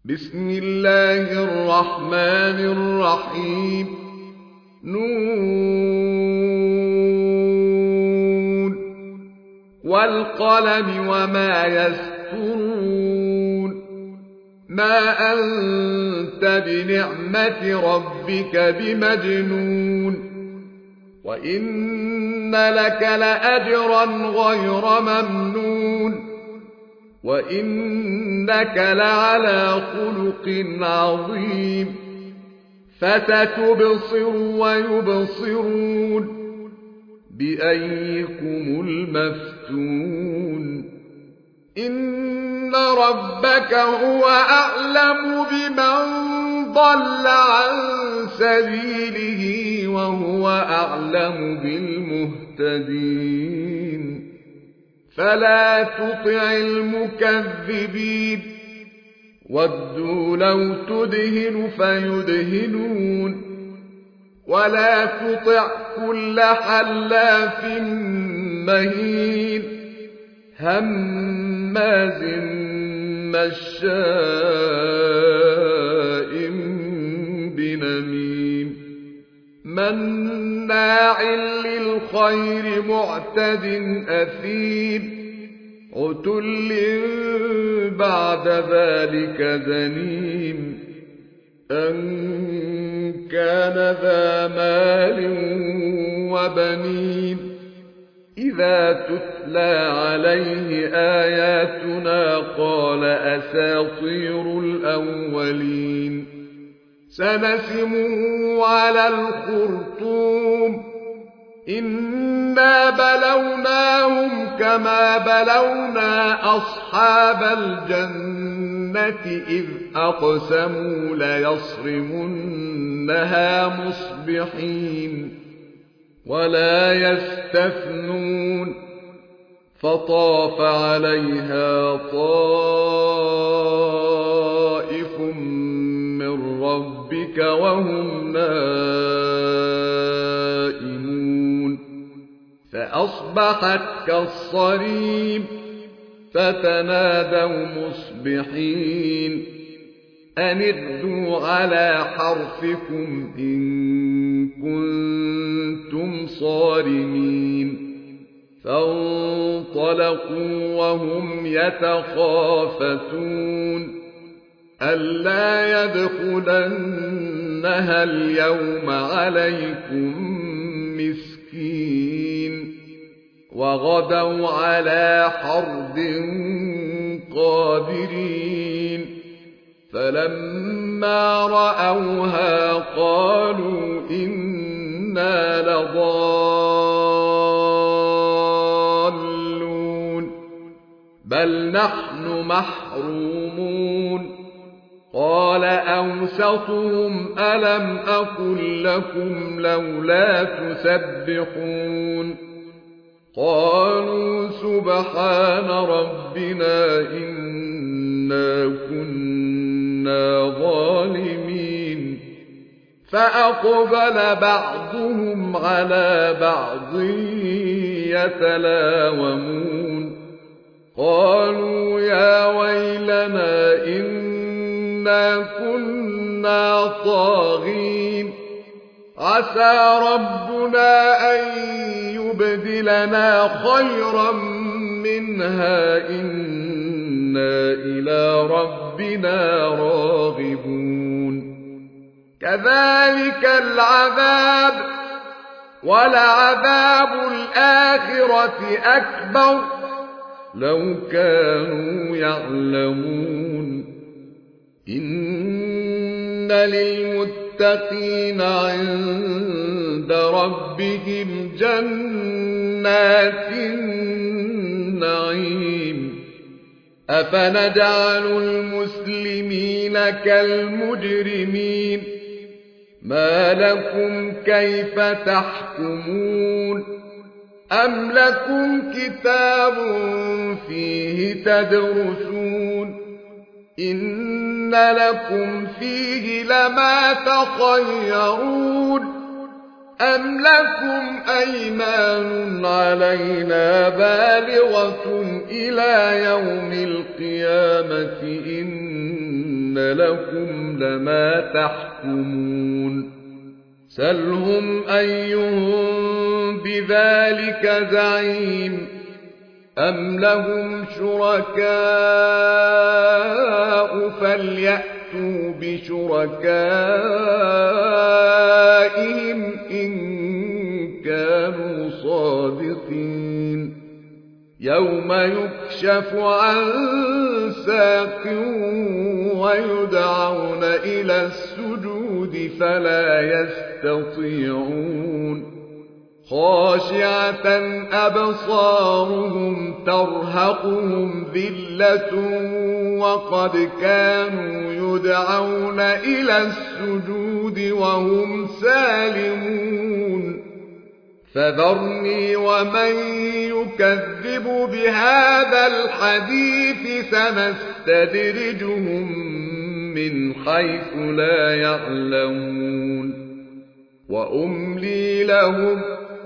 بسم الله الرحمن الرحيم نون والقلم وما يسطرون ما أنت بنعمة ربك بمجنون وإن لك لأجرا غير ممنون وإنك لعلى خلق عظيم فستبصر ويبصرون بأيكم المفتون إن ربك هو أعلم بمن ضل عن سبيله وهو أعلم بالمهتدين فلا تطع المكذبين ودوا لو تدهن فيدهنون ولا تطع كل حلاف مهين هماز مشاء بنميم مناع للخير معتد أثيم عتل بعد ذلك زنيم أن كان ذا مال وبنين إذا تتلى عليه آياتنا قال أساطير الأولين سنسمه على الخرطوم إنا بلوناهم كما بلونا أصحاب الجنة إذ أقسموا ليصرمنها مصبحين ولا يستثنون فطاف عليها طائف من ربك وهم نائمون فأصبحت كالصريم فتنادوا مصبحين أن اغدوا على حرثكم إن كنتم صارمين فانطلقوا وهم يتخافتون ألا يدخلنها اليوم عليكم مسكين وغدوا على حرد قادرين فلما رأوها قالوا إنا لضالون بل نحن محرومون قال أوسطهم ألم أقل لكم لولا تسبحون قالوا سبحان ربنا إنا كنا ظالمين فأقبل بعضهم على بعض يتلاومون قالوا يا ويلنا إنا كنا طاغين عسى ربنا أن يبدلنا خيرا منها إنا إلى ربنا راغبون كذلك العذاب ولعذاب الآخرة أكبر لو كانوا يعلمون إن للمتقين عند ربهم جنات النعيم أفنجعل المسلمين كالمجرمين ما لكم كيف تحكمون أم لكم كتاب فيه تدرسون إن لكم فيه لما تخيرون أم لكم أيمان علينا بالغة إلى يوم القيامة إن إن لكم لما تحكمون سلهم أيهم بذلك زعيم أم لهم شركاء فليأتوا بشركائهم إن كانوا صادقين يوم يكشف عن ساق ويدعون إلى السجود فلا يستطيعون خاشعة أبصارهم ترهقهم ذلة وقد كانوا يدعون إلى السجود وهم سالمون فذرني ومن يكذب بهذا الحديث سنستدرجهم من حيث لا يعلمون وأملي لهم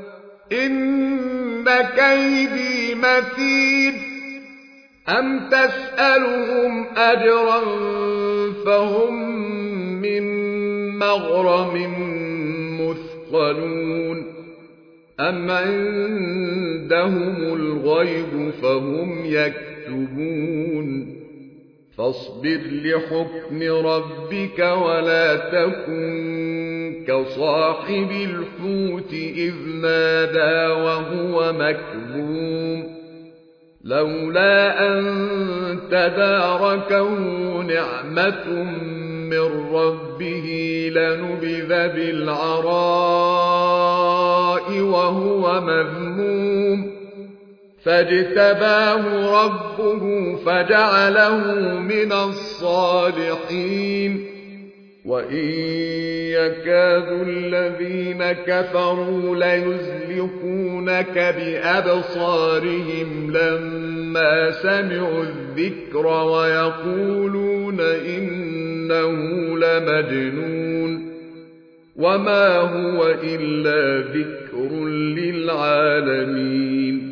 إن كيدي متين أم تسألهم أجرا فهم من مغرم مثقلون أم عندهم الغيب فهم يكتبون فاصبر لحكم ربك ولا تكن كصاحب الحوت إذ نادى وهو مكظوم لولا أن تداركه نعمة من ربه لنبذ بالعراء وهو مذموم فاجتباه ربه فجعله من الصالحين وإن يكاد الذين كفروا ليزلقونك بأبصارهم لما سمعوا الذكر ويقولون إنه لمجنون وما هو إلا ذكر للعالمين